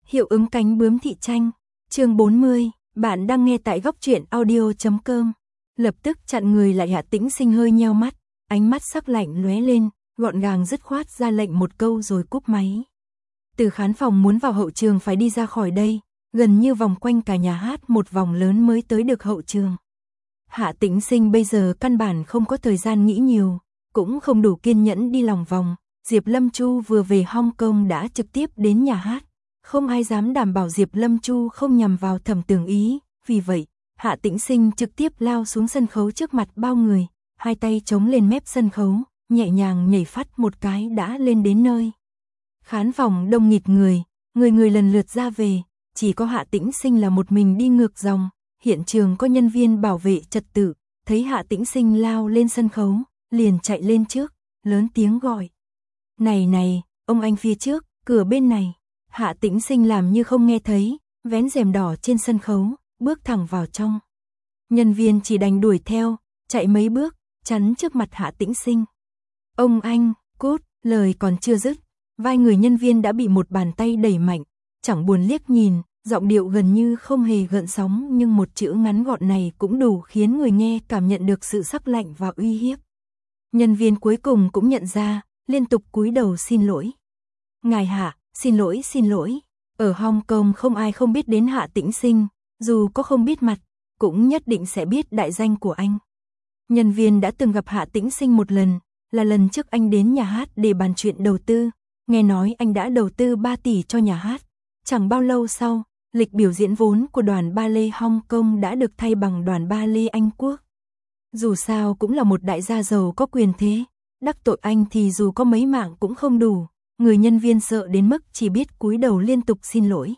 Hiệu ứng cánh bướm thị tranh. Chương 40, bạn đang nghe tại góc truyện audio.com. Lập tức chặn người lại Hạ Tĩnh Sinh hơi nheo mắt, ánh mắt sắc lạnh lóe lên, gọn gàng dứt khoát ra lệnh một câu rồi cúp máy. Từ khán phòng muốn vào hậu trường phải đi ra khỏi đây, gần như vòng quanh cả nhà hát một vòng lớn mới tới được hậu trường. Hạ Tĩnh Sinh bây giờ căn bản không có thời gian nghĩ nhiều, cũng không đủ kiên nhẫn đi lòng vòng. Diệp Lâm Chu vừa về Hong Kong đã trực tiếp đến nhà hát. Không ai dám đảm bảo Diệp Lâm Chu không nhằm vào Thẩm Tường Ý, vì vậy, Hạ Tĩnh Sinh trực tiếp lao xuống sân khấu trước mặt bao người, hai tay chống lên mép sân khấu, nhẹ nhàng nhảy phắt một cái đã lên đến nơi. Khán phòng đông nghịt người, người lần lượt ra về, chỉ có Hạ Tĩnh Sinh là một mình đi ngược dòng, hiện trường có nhân viên bảo vệ trật tự, thấy Hạ Tĩnh Sinh lao lên sân khấu, liền chạy lên trước, lớn tiếng gọi. Này, ông anh phía trước, cửa bên này. Hạ Tĩnh Sinh làm như không nghe thấy, vén rèm đỏ trên sân khấu, bước thẳng vào trong. Nhân viên chỉ đành đuổi theo, chạy mấy bước, chắn trước mặt Hạ Tĩnh Sinh. Ông anh, cút, lời còn chưa dứt, vai người nhân viên đã bị một bàn tay đẩy mạnh, chẳng buồn liếc nhìn, giọng điệu gần như không hề gợn sóng nhưng một chữ ngắn gọn này cũng đủ khiến người nghe cảm nhận được sự sắc lạnh và uy hiếp. Nhân viên cuối cùng cũng nhận ra, liên tục cúi đầu xin lỗi. Ngài Hạ, xin lỗi. Ở Hong Kong không ai không biết đến Hạ Tĩnh Sinh, dù có không biết mặt, cũng nhất định sẽ biết đại danh của anh. Nhân viên đã từng gặp Hạ Tĩnh Sinh một lần, là lần trước anh đến nhà hát để bàn chuyện đầu tư, nghe nói anh đã đầu tư 3 tỷ cho nhà hát. Chẳng bao lâu sau, lịch biểu diễn vốn của đoàn ballet Hong Kong đã được thay bằng đoàn ballet Anh Quốc. Dù sao cũng là một đại gia giàu có quyền thế, đắc tội anh thì dù có mấy mạng cũng không đủ. Người nhân viên sợ đến mức chỉ biết cúi đầu liên tục xin lỗi.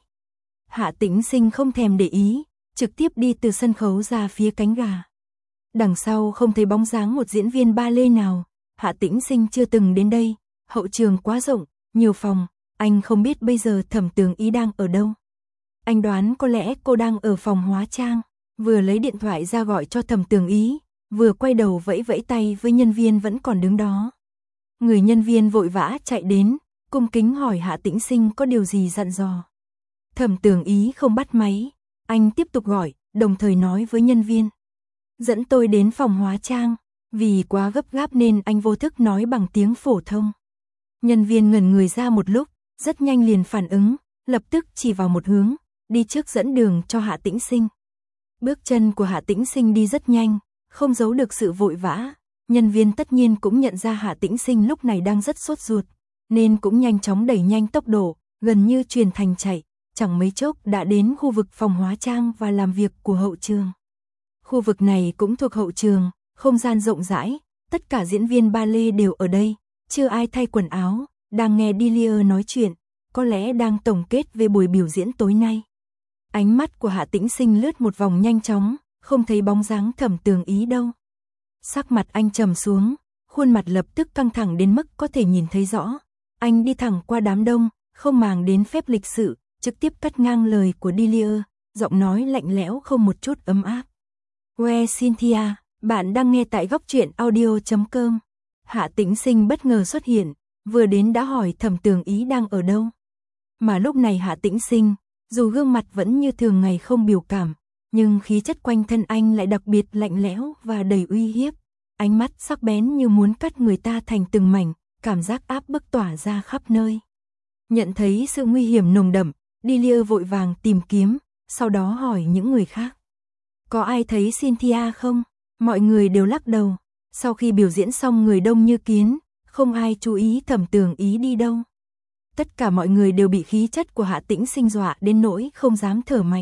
Hạ Tĩnh Sinh không thèm để ý, trực tiếp đi từ sân khấu ra phía cánh gà. Đằng sau không thấy bóng dáng một diễn viên ballet nào, Hạ Tĩnh Sinh chưa từng đến đây, hậu trường quá rộng, nhiều phòng, anh không biết bây giờ Thẩm Tường Ý đang ở đâu. Anh đoán có lẽ cô đang ở phòng hóa trang, vừa lấy điện thoại ra gọi cho Thẩm Tường Ý, vừa quay đầu vẫy vẫy tay với nhân viên vẫn còn đứng đó. Người nhân viên vội vã chạy đến, cung kính hỏi Hạ Tĩnh Sinh có điều gì dặn dò. Thẩm Tường Ý không bắt máy, anh tiếp tục gọi, đồng thời nói với nhân viên. Dẫn tôi đến phòng hóa trang, vì quá gấp gáp nên anh vô thức nói bằng tiếng phổ thông. Nhân viên ngẩn người ra một lúc, rất nhanh liền phản ứng, lập tức chỉ vào một hướng, đi trước dẫn đường cho Hạ Tĩnh Sinh. Bước chân của Hạ Tĩnh Sinh đi rất nhanh, không giấu được sự vội vã. Nhân viên tất nhiên cũng nhận ra Hạ Tĩnh Sinh lúc này đang rất sốt ruột, nên cũng nhanh chóng đẩy nhanh tốc độ, gần như truyền thành chạy, chẳng mấy chốc đã đến khu vực phòng hóa trang và làm việc của hậu trường. Khu vực này cũng thuộc hậu trường, không gian rộng rãi, tất cả diễn viên ballet đều ở đây, chưa ai thay quần áo, đang nghe Delia nói chuyện, có lẽ đang tổng kết về buổi biểu diễn tối nay. Ánh mắt của Hạ Tĩnh Sinh lướt một vòng nhanh chóng, không thấy bóng dáng Thẩm Tường Ý đâu. Sắc mặt anh trầm xuống, khuôn mặt lập tức căng thẳng đến mức có thể nhìn thấy rõ. Anh đi thẳng qua đám đông, không màng đến phép lịch sự, trực tiếp cắt ngang lời của Delia, giọng nói lạnh lẽo không một chút ấm áp. Where Cynthia, bạn đang nghe tại góc truyện audio.com. Hạ Tĩnh Sinh bất ngờ xuất hiện, vừa đến đã hỏi Thẩm Tường Ý đang ở đâu. Mà lúc này Hạ Tĩnh Sinh, dù gương mặt vẫn như thường ngày không biểu cảm, nhưng khí chất quanh thân anh lại đặc biệt lạnh lẽo và đầy uy hiếp. Ánh mắt sắc bén như muốn cắt người ta thành từng mảnh, cảm giác áp bức tỏa ra khắp nơi. Nhận thấy sự nguy hiểm nồng đậm, Delia vội vàng tìm kiếm, sau đó hỏi những người khác. Có ai thấy Cynthia không? Mọi người đều lắc đầu. Sau khi biểu diễn xong người đông như kiến, không ai chú ý Thẩm Tường Ý đi đâu. Tất cả mọi người đều bị khí chất của Hạ Tĩnh Sinh dọa đến nỗi không dám thở mạnh.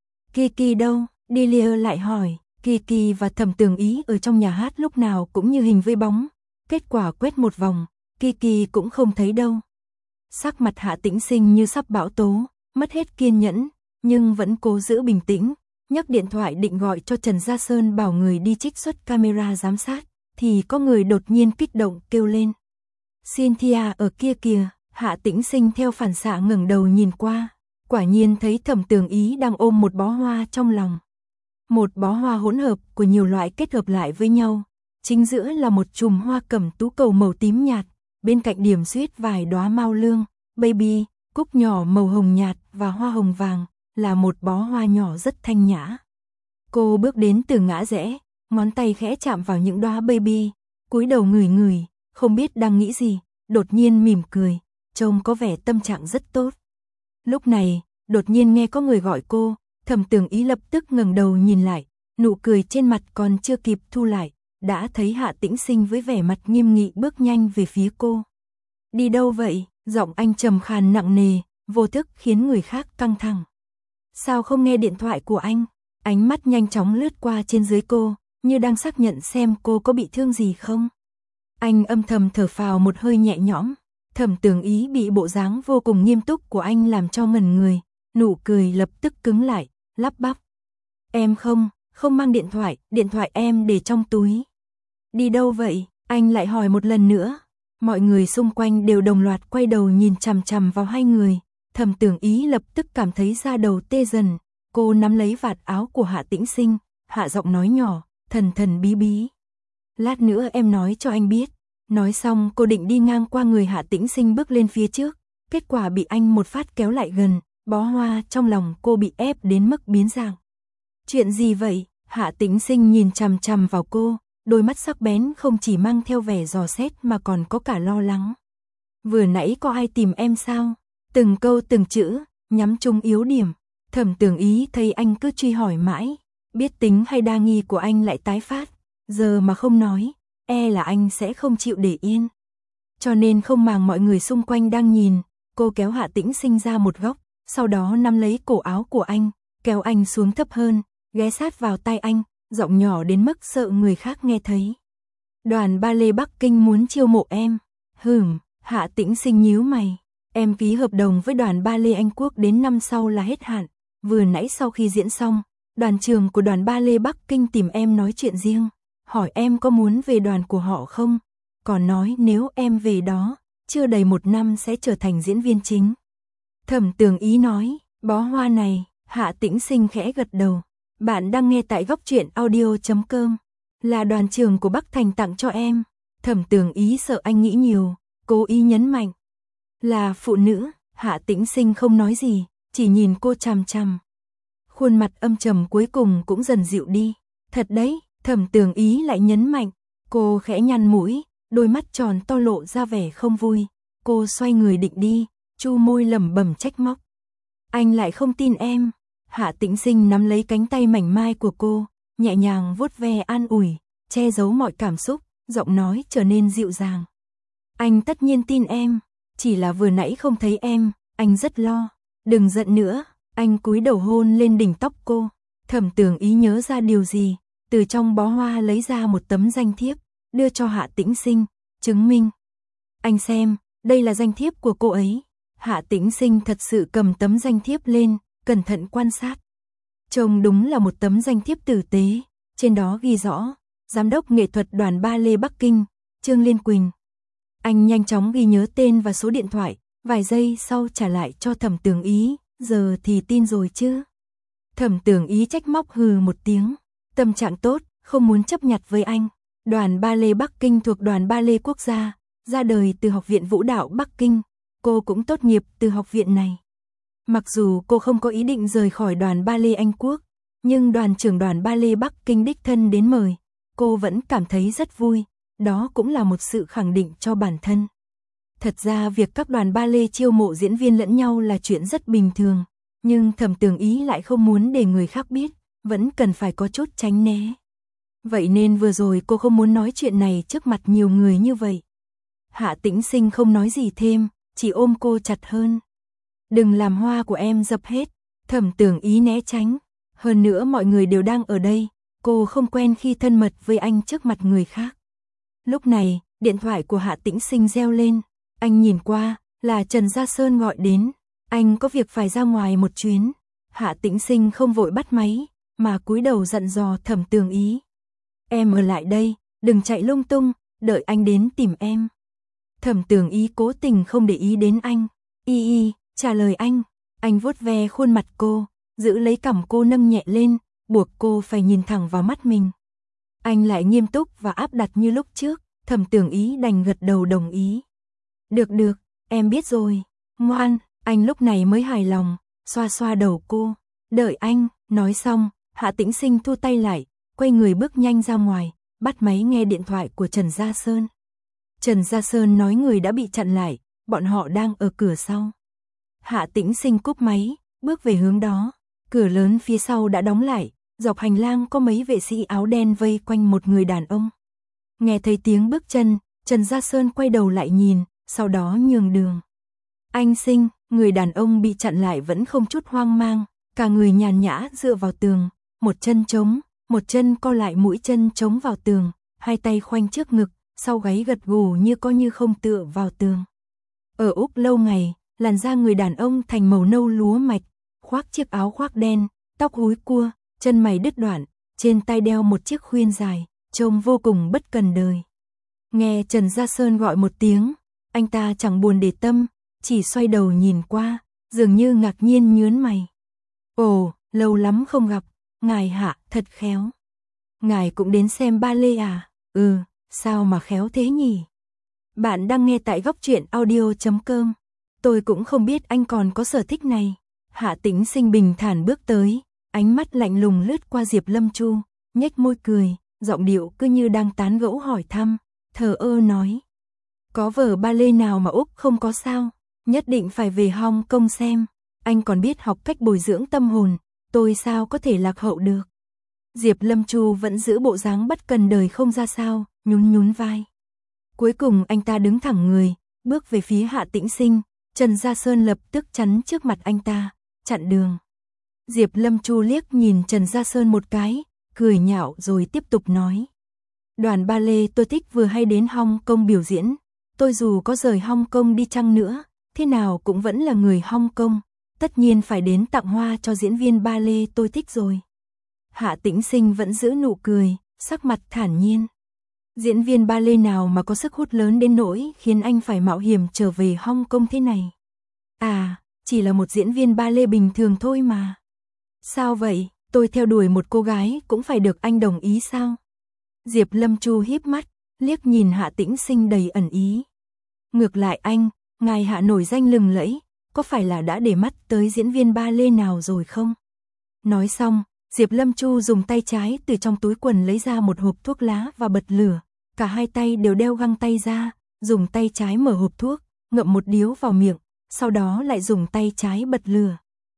Kiki đâu? Delia lại hỏi. Kiki và Thẩm Tường Ý ở trong nhà hát lúc nào cũng như hình với bóng. Kết quả quét một vòng, Kiki cũng không thấy đâu. Sắc mặt Hạ Tĩnh Sinh như sắp bão tố, mất hết kiên nhẫn, nhưng vẫn cố giữ bình tĩnh. Nhấc điện thoại định gọi cho Trần Gia Sơn bảo người đi trích xuất camera giám sát, thì có người đột nhiên kích động kêu lên. Cynthia ở kia kìa. Hạ Tĩnh Sinh theo phản xạ ngẩng đầu nhìn qua, quả nhiên thấy Thẩm Tường Ý đang ôm một bó hoa trong lòng. Một bó hoa hỗn hợp của nhiều loại kết hợp lại với nhau, chính giữa là một chùm hoa cẩm tú cầu màu tím nhạt, bên cạnh điểm xuyết vài đóa mao lương, baby, cúc nhỏ màu hồng nhạt và hoa hồng vàng, là một bó hoa nhỏ rất thanh nhã. Cô bước đến từ ngã rẽ, ngón tay khẽ chạm vào những đóa baby, cúi đầu ngửi ngửi, không biết đang nghĩ gì, đột nhiên mỉm cười, trông có vẻ tâm trạng rất tốt. Lúc này, đột nhiên nghe có người gọi cô, Thẩm Tường Ý lập tức ngẩng đầu nhìn lại, nụ cười trên mặt còn chưa kịp thu lại, đã thấy Hạ Tĩnh Sinh với vẻ mặt nghiêm nghị bước nhanh về phía cô. Đi đâu vậy? Giọng anh trầm khàn nặng nề, vô thức khiến người khác căng thẳng. Sao không nghe điện thoại của anh? Ánh mắt nhanh chóng lướt qua trên dưới cô, như đang xác nhận xem cô có bị thương gì không. Anh âm thầm thở phào một hơi nhẹ nhõm. Thẩm Tường Ý bị bộ dáng vô cùng nghiêm túc của anh làm cho ngẩn người, nụ cười lập tức cứng lại, lắp bắp. Em không mang điện thoại em để trong túi. Đi đâu vậy? Anh lại hỏi một lần nữa. Mọi người xung quanh đều đồng loạt quay đầu nhìn chằm chằm vào hai người. Thẩm Tường Ý lập tức cảm thấy da đầu tê dần. Cô nắm lấy vạt áo của Hạ Tĩnh Sinh, hạ giọng nói nhỏ, thần thần bí bí. Lát nữa em nói cho anh biết. Nói xong cô định đi ngang qua người Hạ Tĩnh Sinh bước lên phía trước. Kết quả bị anh một phát kéo lại gần, bó hoa trong lòng cô bị ép đến mức biến dạng. Chuyện gì vậy? Hạ Tĩnh Sinh nhìn chằm chằm vào cô, đôi mắt sắc bén không chỉ mang theo vẻ dò xét mà còn có cả lo lắng. Vừa nãy có ai tìm em sao? Từng câu từng chữ, nhắm trúng yếu điểm. Thẩm Tường Ý thấy anh cứ truy hỏi mãi, biết tính hay đa nghi của anh lại tái phát, giờ mà không nói, e là anh sẽ không chịu để yên. Cho nên không màng mọi người xung quanh đang nhìn, cô kéo Hạ Tĩnh Sinh ra một góc, sau đó nắm lấy cổ áo của anh, kéo anh xuống thấp hơn, ghé sát vào tai anh, giọng nhỏ đến mức sợ người khác nghe thấy. Đoàn ballet Bắc Kinh muốn chiêu mộ em. Hạ Tĩnh Sinh nhíu mày. Em ký hợp đồng với đoàn ballet Anh Quốc đến năm sau là hết hạn. Vừa nãy sau khi diễn xong, đoàn trưởng của đoàn ballet Bắc Kinh tìm em nói chuyện riêng, hỏi em có muốn về đoàn của họ không? Còn nói nếu em về đó, chưa đầy 1 năm sẽ trở thành diễn viên chính. Thẩm Tường Ý nói, bó hoa này. Hạ Tĩnh Sinh khẽ gật đầu. Bạn đang nghe tại góc truyện audio.com. Là đoàn trưởng của Bắc Thành tặng cho em. Thẩm Tường Ý sợ anh nghĩ nhiều, cố ý nhấn mạnh. Là phụ nữ. Hạ Tĩnh Sinh không nói gì, chỉ nhìn cô chằm chằm. Khuôn mặt âm trầm cuối cùng cũng dần dịu đi. Thật đấy, Thẩm Tường Ý lại nhấn mạnh. Cô khẽ nhăn mũi, đôi mắt tròn to lộ ra vẻ không vui. Cô xoay người định đi, chu môi lẩm bẩm trách móc. Anh lại không tin em. Hạ Tĩnh Sinh nắm lấy cánh tay mảnh mai của cô, nhẹ nhàng vuốt ve an ủi, che giấu mọi cảm xúc, giọng nói trở nên dịu dàng. Anh tất nhiên tin em, chỉ là vừa nãy không thấy em, anh rất lo. Đừng giận nữa. Anh cúi đầu hôn lên đỉnh tóc cô. Thẩm Tường Ý nhớ ra điều gì, từ trong bó hoa lấy ra một tấm danh thiếp, đưa cho Hạ Tĩnh Sinh, chứng minh. Anh xem, đây là danh thiếp của cô ấy. Hạ Tĩnh Sinh thật sự cầm tấm danh thiếp lên, cẩn thận quan sát. Trông đúng là một tấm danh thiếp tử tế, trên đó ghi rõ, giám đốc nghệ thuật đoàn ballet Bắc Kinh, Trương Liên Quỳnh. Anh nhanh chóng ghi nhớ tên và số điện thoại, vài giây sau trả lại cho Thẩm Tường Ý, giờ thì tin rồi chứ. Thẩm Tường Ý trách móc hừ một tiếng, tâm trạng tốt, không muốn chấp nhặt với anh. Đoàn ballet Bắc Kinh thuộc đoàn ballet quốc gia, ra đời từ Học viện Vũ đạo Bắc Kinh, cô cũng tốt nghiệp từ học viện này. Mặc dù cô không có ý định rời khỏi đoàn ballet Anh Quốc, nhưng đoàn trưởng đoàn ballet Bắc Kinh đích thân đến mời, cô vẫn cảm thấy rất vui, đó cũng là một sự khẳng định cho bản thân. Thật ra việc các đoàn ballet chiêu mộ diễn viên lẫn nhau là chuyện rất bình thường, nhưng Thẩm Tường Ý lại không muốn để người khác biết, vẫn cần phải có chút tránh né. Vậy nên vừa rồi cô không muốn nói chuyện này trước mặt nhiều người như vậy. Hạ Tĩnh Sinh không nói gì thêm, chỉ ôm cô chặt hơn. Đừng làm hoa của em dập hết. Thẩm Tường Ý né tránh. Hơn nữa mọi người đều đang ở đây, cô không quen khi thân mật với anh trước mặt người khác. Lúc này, điện thoại của Hạ Tĩnh Sinh reo lên. Anh nhìn qua, là Trần Gia Sơn gọi đến. Anh có việc phải ra ngoài một chuyến. Hạ Tĩnh Sinh không vội bắt máy, mà cúi đầu dặn dò Thẩm Tường Ý. Em ở lại đây, đừng chạy lung tung, đợi anh đến tìm em. Thẩm Tường Ý cố tình không để ý đến anh. Trả lời anh vuốt ve khuôn mặt cô, giữ lấy cằm cô nâng nhẹ lên, buộc cô phải nhìn thẳng vào mắt mình. Anh lại nghiêm túc và áp đặt như lúc trước, Thẩm Tường Ý đành gật đầu đồng ý. Được, em biết rồi, ngoan, Anh lúc này mới hài lòng, xoa xoa đầu cô. Đợi anh, nói xong, Hạ Tĩnh Sinh thu tay lại, quay người bước nhanh ra ngoài, bắt máy nghe điện thoại của Trần Gia Sơn. Trần Gia Sơn nói người đã bị chặn lại, bọn họ đang ở cửa sau. Hạ Tĩnh Sinh cúp máy, bước về hướng đó, cửa lớn phía sau đã đóng lại, dọc hành lang có mấy vệ sĩ áo đen vây quanh một người đàn ông. Nghe thấy tiếng bước chân, Trần Gia Sơn quay đầu lại nhìn, sau đó nhường đường. Anh Sinh, người đàn ông bị chặn lại vẫn không chút hoang mang, cả người nhàn nhã dựa vào tường, một chân trống, một chân co lại mũi chân chống vào tường, hai tay khoanh trước ngực, sau gáy gật gù như có như không tựa vào tường. Ở Úc lâu ngày, làn da người đàn ông thành màu nâu lúa mạch, khoác chiếc áo khoác đen, tóc húi cua, chân mày đứt đoạn, trên tay đeo một chiếc khuyên dài, trông vô cùng bất cần đời. Nghe Trần Gia Sơn gọi một tiếng, anh ta chẳng buồn để tâm, chỉ xoay đầu nhìn qua, dường như ngạc nhiên nhướng mày. Ồ, lâu lắm không gặp, ngài Hạ thật khéo. Ngài cũng đến xem ballet à? Ừ, sao mà khéo thế nhỉ? Bạn đang nghe tại góc truyện audio.com. Tôi cũng không biết anh còn có sở thích này. Hạ Tĩnh Sinh bình thản bước tới, ánh mắt lạnh lùng lướt qua Diệp Lâm Chu, nhếch môi cười, giọng điệu cứ như đang tán gẫu hỏi thăm, thờ ơ nói. Có vở ballet nào mà Úc không có sao? Nhất định phải về Hong Kong xem. Anh còn biết học cách bồi dưỡng tâm hồn, tôi sao có thể lạc hậu được. Diệp Lâm Chu vẫn giữ bộ dáng bất cần đời không ra sao, nhún nhún vai. Cuối cùng anh ta đứng thẳng người, bước về phía Hạ Tĩnh Sinh, Trần Gia Sơn lập tức chắn trước mặt anh ta, chặn đường. Diệp Lâm Chu liếc nhìn Trần Gia Sơn một cái, cười nhạo rồi tiếp tục nói. Đoàn ballet tôi thích vừa hay đến Hong Kong biểu diễn, tôi dù có rời Hong Kong đi chăng nữa, thế nào cũng vẫn là người Hong Kong, tất nhiên phải đến tặng hoa cho diễn viên ballet tôi thích rồi. Hạ Tĩnh Sinh vẫn giữ nụ cười, sắc mặt thản nhiên. Diễn viên ballet nào mà có sức hút lớn đến nỗi khiến anh phải mạo hiểm trở về Hong Kong thế này? À, chỉ là một diễn viên ballet bình thường thôi mà. Sao vậy, tôi theo đuổi một cô gái cũng phải được anh đồng ý sao? Diệp Lâm Chu híp mắt, liếc nhìn Hạ Tĩnh Sinh đầy ẩn ý. Ngược lại anh, ngài Hạ nổi danh lừng lẫy, có phải là đã để mắt tới diễn viên ballet nào rồi không? Nói xong, Diệp Lâm Chu dùng tay trái từ trong túi quần lấy ra một hộp thuốc lá và bật lửa, cả hai tay đều đeo găng tay ra, dùng tay trái mở hộp thuốc, ngậm một điếu vào miệng, sau đó lại dùng tay trái bật lửa.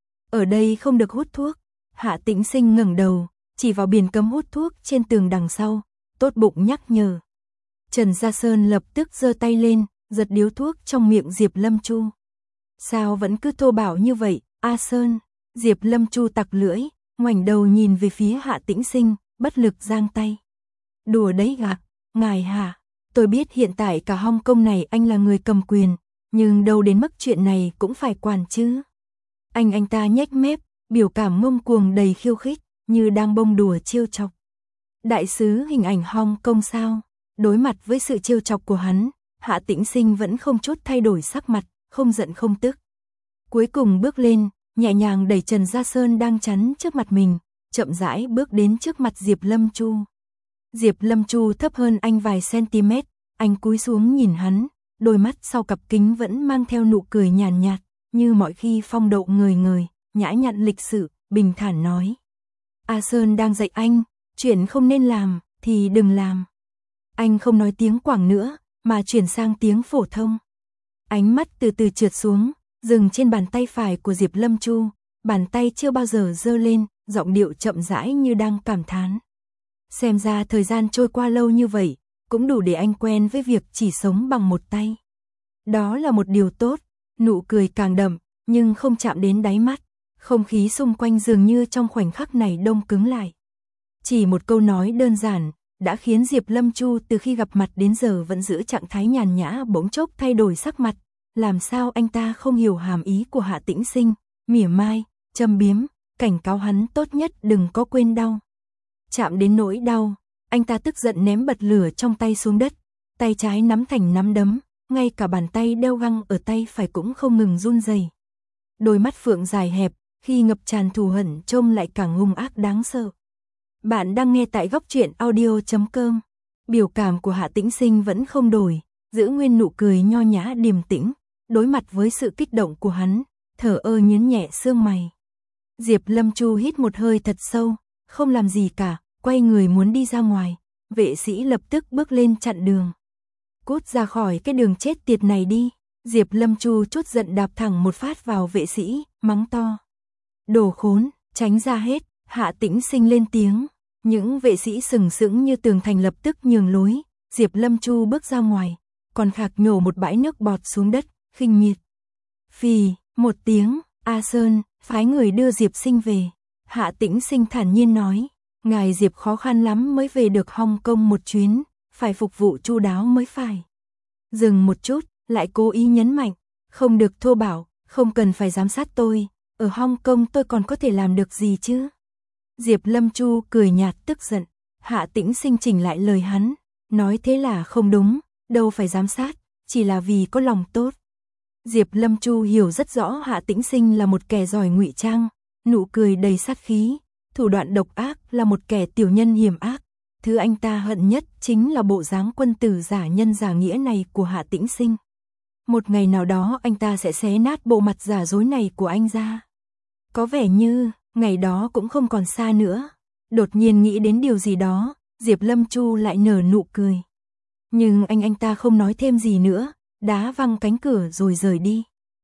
Ở đây không được hút thuốc. Hạ Tĩnh Sinh ngẩng đầu, chỉ vào biển cấm hút thuốc trên tường đằng sau, tốt bụng nhắc nhở. Trần Gia Sơn lập tức giơ tay lên, giật điếu thuốc trong miệng Diệp Lâm Chu. Sao vẫn cứ thô bạo như vậy, A Sơn? Diệp Lâm Chu tặc lưỡi, ngoảnh đầu nhìn về phía Hạ Tĩnh Sinh, bất lực giang tay. Đùa đấy gạc, ngài Hạ, tôi biết hiện tại cả Hong Kong này anh là người cầm quyền, nhưng đâu đến mức chuyện này cũng phải quản chứ. Anh ta nhếch mép, biểu cảm ngông cuồng đầy khiêu khích, như đang bông đùa trêu chọc. Đại sứ hình ảnh Hong Kong sao? Đối mặt với sự trêu chọc của hắn, Hạ Tĩnh Sinh vẫn không chút thay đổi sắc mặt, không giận không tức. Cuối cùng bước lên, nhẹ nhàng đẩy Trần Gia Sơn đang chắn trước mặt mình, chậm rãi bước đến trước mặt Diệp Lâm Chu. Diệp Lâm Chu thấp hơn anh vài cm, anh cúi xuống nhìn hắn, đôi mắt sau cặp kính vẫn mang theo nụ cười nhàn nhạt, như mọi khi phong độ ngời ngời, nhã nhặn lịch sự, bình thản nói. A Sơn đang dạy anh, chuyện không nên làm, thì đừng làm. Anh không nói tiếng Quảng nữa, mà chuyển sang tiếng phổ thông. Ánh mắt từ từ trượt xuống, dừng trên bàn tay phải của Diệp Lâm Chu, bàn tay chưa bao giờ giơ lên, giọng điệu chậm rãi như đang cảm thán. Xem ra thời gian trôi qua lâu như vậy, cũng đủ để anh quen với việc chỉ sống bằng một tay. Đó là một điều tốt, nụ cười càng đậm, nhưng không chạm đến đáy mắt, không khí xung quanh dường như trong khoảnh khắc này đông cứng lại. Chỉ một câu nói đơn giản, đã khiến Diệp Lâm Chu từ khi gặp mặt đến giờ vẫn giữ trạng thái nhàn nhã bỗng chốc thay đổi sắc mặt, làm sao anh ta không hiểu hàm ý của Hạ Tĩnh Sinh, mỉa mai, châm biếm, cảnh cáo hắn tốt nhất đừng có quên đau. Chạm đến nỗi đau, anh ta tức giận ném bật lửa trong tay xuống đất, tay trái nắm thành nắm đấm, ngay cả bàn tay đeo găng ở tay phải cũng không ngừng run rẩy. Đôi mắt phượng dài hẹp, khi ngập tràn thù hận trông lại càng hung ác đáng sợ. Bạn đang nghe tại góc truyện audio.com. Biểu cảm của Hạ Tĩnh Sinh vẫn không đổi, giữ nguyên nụ cười nho nhã điềm tĩnh, đối mặt với sự kích động của hắn, thở ơ nhấn nhẹ sương mày. Diệp Lâm Chu hít một hơi thật sâu, không làm gì cả, quay người muốn đi ra ngoài, vệ sĩ lập tức bước lên chặn đường. Cút ra khỏi cái đường chết tiệt này đi. Diệp Lâm Chu chút giận đạp thẳng một phát vào vệ sĩ, mắng to. Đồ khốn, tránh ra hết. Hạ Tĩnh Sinh lên tiếng. Những vệ sĩ sừng sững như tường thành lập tức nhường lối. Diệp Lâm Chu bước ra ngoài, còn Khạc nhổ một bãi nước bọt xuống đất, khinh miệt. Phì, một tiếng, A Sơn, phái người đưa Diệp Sinh về. Hạ Tĩnh Sinh thản nhiên nói, ngài Diệp khó khăn lắm mới về được Hong Kong một chuyến, phải phục vụ chu đáo mới phải. Dừng một chút, lại cố ý nhấn mạnh, không được thô bạo, không cần phải giám sát tôi, ở Hong Kong tôi còn có thể làm được gì chứ? Diệp Lâm Chu cười nhạt tức giận, Hạ Tĩnh Sinh chỉnh lại lời hắn, nói thế là không đúng, đâu phải giám sát, chỉ là vì có lòng tốt. Diệp Lâm Chu hiểu rất rõ Hạ Tĩnh Sinh là một kẻ giỏi ngụy trang, nụ cười đầy sát khí, thủ đoạn độc ác, là một kẻ tiểu nhân hiểm ác. Thứ anh ta hận nhất chính là bộ dáng quân tử giả nhân giả nghĩa này của Hạ Tĩnh Sinh. Một ngày nào đó anh ta sẽ xé nát bộ mặt giả dối này của anh ra. Có vẻ như, ngày đó cũng không còn xa nữa. Đột nhiên nghĩ đến điều gì đó, Diệp Lâm Chu lại nở nụ cười. Nhưng anh ta không nói thêm gì nữa, đá văng cánh cửa rồi rời đi.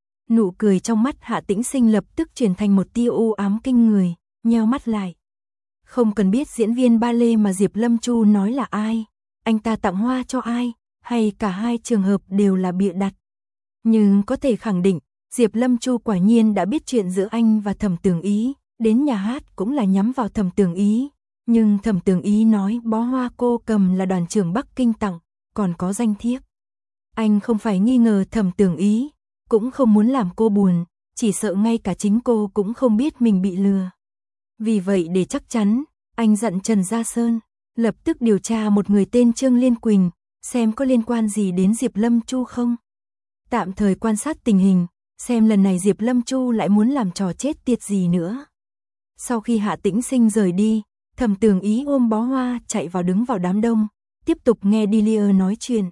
Nụ cười trong mắt Hạ Tĩnh Sinh lập tức chuyển thành một tia u ám kinh người, nheo mắt lại. Không cần biết diễn viên ballet mà Diệp Lâm Chu nói là ai, anh ta tặng hoa cho ai, hay cả hai trường hợp đều là bịa đặt. Nhưng có thể khẳng định, Diệp Lâm Chu quả nhiên đã biết chuyện giữa anh và Thẩm Tường Ý, đến nhà hát cũng là nhắm vào Thẩm Tường Ý. Nhưng Thẩm Tường Ý nói bó hoa cô cầm là đoàn trưởng Bắc Kinh tặng, còn có danh thiếp. Anh không phải nghi ngờ Thẩm Tường Ý, cũng không muốn làm cô buồn, chỉ sợ ngay cả chính cô cũng không biết mình bị lừa. Vì vậy để chắc chắn, anh dặn Trần Gia Sơn, lập tức điều tra một người tên Trương Liên Quỳnh, xem có liên quan gì đến Diệp Lâm Chu không. Tạm thời quan sát tình hình, xem lần này Diệp Lâm Chu lại muốn làm trò chết tiệt gì nữa. Sau khi Hạ Tĩnh Sinh rời đi, Thẩm Tường Ý ôm bó hoa chạy vào đứng vào đám đông, tiếp tục nghe Delia nói chuyện.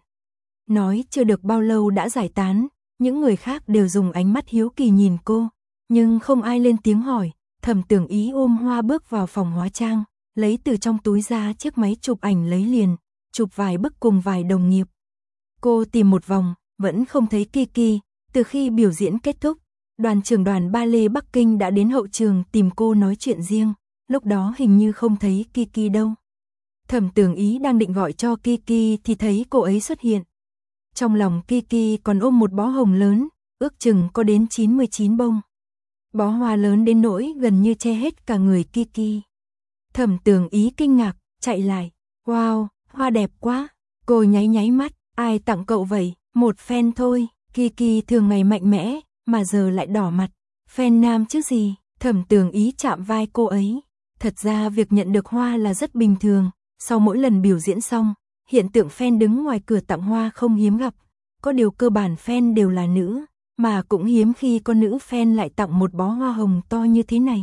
Nói chưa được bao lâu đã giải tán, những người khác đều dùng ánh mắt hiếu kỳ nhìn cô, nhưng không ai lên tiếng hỏi. Thẩm Tường Ý ôm hoa bước vào phòng hóa trang, lấy từ trong túi ra chiếc máy chụp ảnh lấy liền, chụp vài bức cùng vài đồng nghiệp. Cô tìm một vòng, vẫn không thấy Kiki, từ khi biểu diễn kết thúc, đoàn trưởng đoàn ballet Bắc Kinh đã đến hậu trường tìm cô nói chuyện riêng, lúc đó hình như không thấy Kiki đâu. Thẩm Tường Ý đang định gọi cho Kiki thì thấy cô ấy xuất hiện. Trong lòng Kiki còn ôm một bó hồng lớn, ước chừng có đến 99 bông. Bó hoa lớn đến nỗi gần như che hết cả người Kiki. Thẩm Tường Ý kinh ngạc, chạy lại. Wow, hoa đẹp quá. Cô nháy nháy mắt, ai tặng cậu vậy? Một fan thôi. Kiki thường ngày mạnh mẽ, mà giờ lại đỏ mặt. Fan nam chứ gì? Thẩm Tường Ý chạm vai cô ấy. Thật ra việc nhận được hoa là rất bình thường. Sau mỗi lần biểu diễn xong, hiện tượng fan đứng ngoài cửa tặng hoa không hiếm gặp. Có điều cơ bản fan đều là nữ, mà cũng hiếm khi có nữ fan lại tặng một bó hoa hồng to như thế này.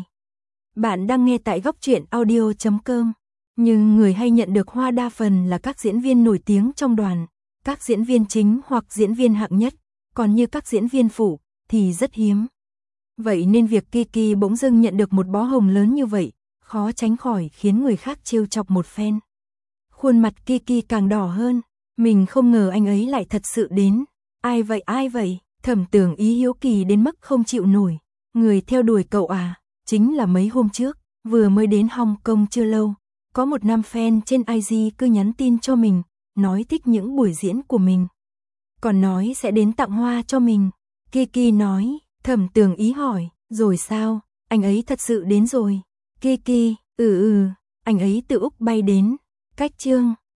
Bạn đang nghe tại góc truyện audio.com. Nhưng người hay nhận được hoa đa phần là các diễn viên nổi tiếng trong đoàn, các diễn viên chính hoặc diễn viên hạng nhất, còn như các diễn viên phụ thì rất hiếm. Vậy nên việc Kiki bỗng dưng nhận được một bó hồng lớn như vậy, khó tránh khỏi khiến người khác trêu chọc một fan. Khuôn mặt Kiki càng đỏ hơn, mình không ngờ anh ấy lại thật sự đến. Ai vậy ai vậy? Thẩm Tường Ý hiếu kỳ đến mức không chịu nổi. Người theo đuổi cậu à? Chính là mấy hôm trước, vừa mới đến Hong Kong chưa lâu. Có một nam fan trên IG cứ nhắn tin cho mình, nói thích những buổi diễn của mình. Còn nói sẽ đến tặng hoa cho mình. Kiki nói, Thẩm Tường Ý hỏi, rồi sao? Anh ấy thật sự đến rồi. Kiki, anh ấy từ Úc bay đến. Cách chương